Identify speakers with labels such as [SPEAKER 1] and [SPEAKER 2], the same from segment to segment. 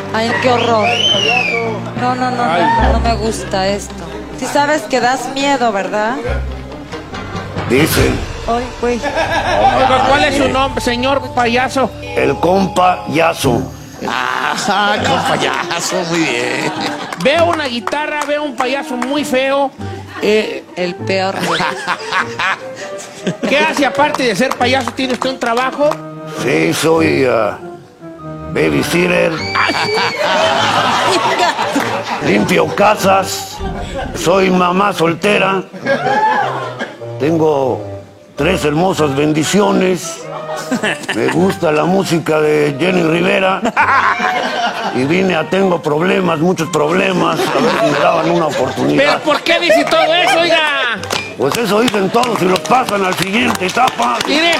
[SPEAKER 1] Ay, qué horror. No me gusta esto. Si sabes que das miedo, ¿verdad?
[SPEAKER 2] Dicen,
[SPEAKER 1] Ay, güey.
[SPEAKER 3] Oiga, ¿cuál es su nombre, señor payaso?
[SPEAKER 2] el compa Yazo.
[SPEAKER 4] Ah, con payaso, muy bien.
[SPEAKER 3] Veo una guitarra, veo un payaso muy feo.
[SPEAKER 1] El peor.
[SPEAKER 3] ¿Qué hace aparte de ser payaso? ¿Tiene usted un trabajo?
[SPEAKER 2] Sí, soy babysitter. Limpio casas. Soy mamá soltera. Tengo 3 hermosas bendiciones. Me gusta la música de Jenny Rivera. Y vine a tengo problemas, muchos problemas. A ver si me daban una oportunidad.
[SPEAKER 3] ¿Pero por qué dice todo eso, oiga?
[SPEAKER 2] Pues eso dicen todos y los pasan al siguiente etapa.
[SPEAKER 3] Mire.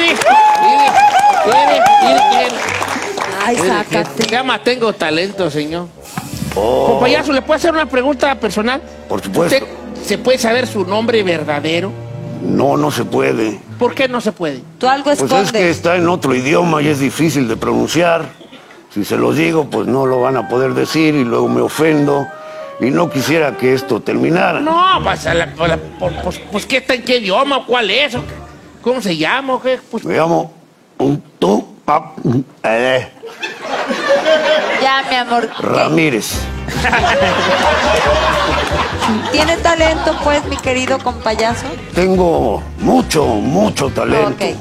[SPEAKER 1] Ay, sácate.
[SPEAKER 3] Se llama Tengo Talento, señor.
[SPEAKER 2] Oh,
[SPEAKER 3] Con payaso, ¿le puedo hacer una pregunta personal?
[SPEAKER 2] por supuesto.
[SPEAKER 3] ¿Usted se puede saber su nombre verdadero?
[SPEAKER 2] No, no se puede.
[SPEAKER 3] ¿Por qué no se puede?
[SPEAKER 1] Tú algo
[SPEAKER 2] Pues
[SPEAKER 1] escondes.
[SPEAKER 2] es que está en otro idioma y es difícil de pronunciar. Si se los digo, pues no lo van a poder decir y luego me ofendo. Y no quisiera que esto terminara.
[SPEAKER 3] No, pues ¿qué está en qué idioma? ¿Cuál es? ¿Cómo se llama? ¿O qué? Pues,
[SPEAKER 2] Me llamo
[SPEAKER 1] Ya, mi amor.
[SPEAKER 2] Ramírez.
[SPEAKER 1] ¿Tiene talento, pues, mi querido compayaso?
[SPEAKER 2] Tengo mucho talento.
[SPEAKER 1] Ok.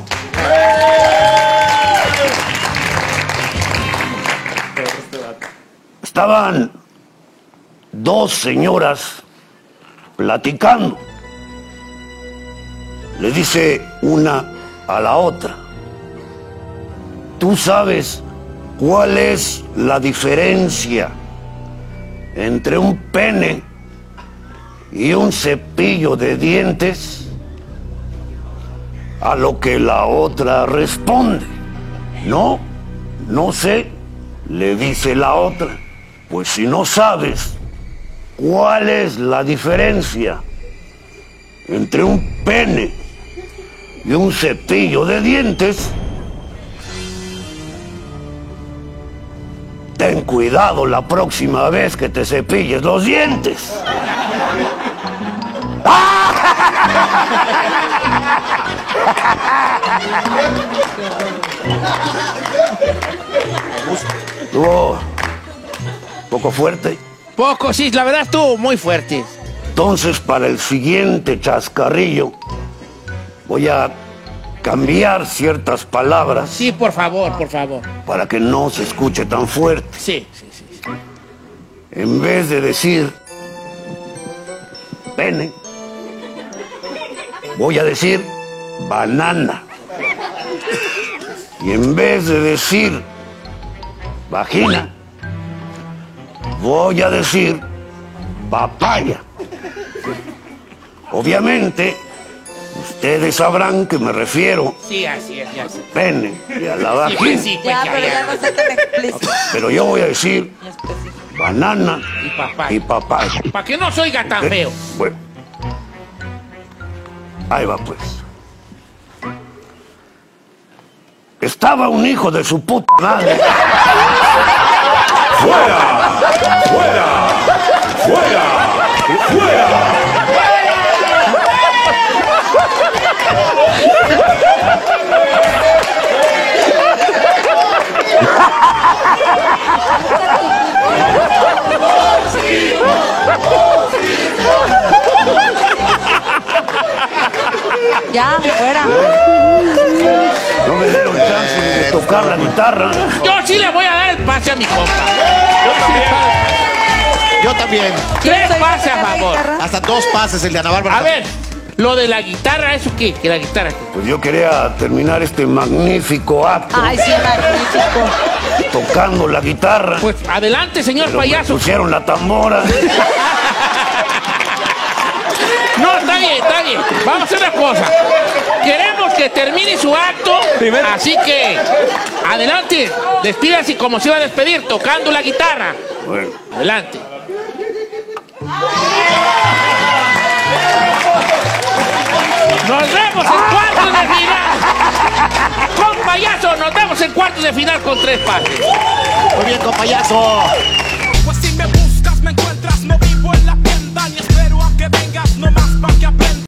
[SPEAKER 2] Estaban 2 señoras platicando. Le dice una a la otra: ¿tú sabes cuál es la diferencia entre un pene y un cepillo de dientes? A lo que la otra responde: no sé, le dice la otra. Pues si no sabes cuál es la diferencia entre un pene y un cepillo de dientes, ten cuidado la próxima vez que te cepilles los dientes. Estuvo poco fuerte.
[SPEAKER 3] poco, sí, la verdad estuvo muy fuerte.
[SPEAKER 2] Entonces, para el siguiente chascarrillo, voy a cambiar ciertas palabras
[SPEAKER 3] Sí, por favor.
[SPEAKER 2] para que no se escuche tan fuerte.
[SPEAKER 3] Sí.
[SPEAKER 2] En vez de decir pene, voy a decir banana. Y en vez de decir vagina, voy a decir papaya. Obviamente, ustedes sabrán que me refiero
[SPEAKER 3] Sí, así es, ya sé.
[SPEAKER 2] pene y a la
[SPEAKER 3] Sí,
[SPEAKER 2] vagina.
[SPEAKER 3] pues sí, pues
[SPEAKER 1] Ya, pero ya no sé tan explícito.
[SPEAKER 2] Pero yo voy a decir
[SPEAKER 1] Ni específico.
[SPEAKER 2] banana
[SPEAKER 3] Y
[SPEAKER 2] y
[SPEAKER 3] papaya.
[SPEAKER 2] papaya.
[SPEAKER 3] Para que no se oiga tan feo.
[SPEAKER 2] Bueno, ahí va pues. Estaba un hijo de su puta madre.
[SPEAKER 5] ¡Fuera! ¡Fuera! ¡Fuera! ¡Fuera!
[SPEAKER 1] Ya, fuera.
[SPEAKER 2] No me dieron chance de tocar la guitarra.
[SPEAKER 3] Yo sí le voy a dar el pase a mi compa.
[SPEAKER 4] Yo también.
[SPEAKER 3] 3
[SPEAKER 1] ¿Soy
[SPEAKER 3] pases a
[SPEAKER 1] la
[SPEAKER 3] favor.
[SPEAKER 1] guitarra?
[SPEAKER 4] Hasta 2 pases el de Ana Bárbara.
[SPEAKER 3] A ver, lo de la guitarra, ¿eso qué? Que la guitarra.
[SPEAKER 2] Pues yo quería terminar este magnífico acto
[SPEAKER 1] Ay, sí, magnífico.
[SPEAKER 2] tocando la guitarra.
[SPEAKER 3] Pues adelante, señor
[SPEAKER 2] Pero me
[SPEAKER 3] payaso.
[SPEAKER 2] pusieron la tambora.
[SPEAKER 3] No, está bien. Vamos a hacer una cosa. Queremos que termine su acto. Así que, adelante. Despídase como se iba a despedir, tocando la guitarra.
[SPEAKER 2] Bueno,
[SPEAKER 3] Adelante. Nos vemos en cuartos de final. Con payaso, nos vemos en cuartos de final con 3 pases.
[SPEAKER 4] Muy bien, compayazo.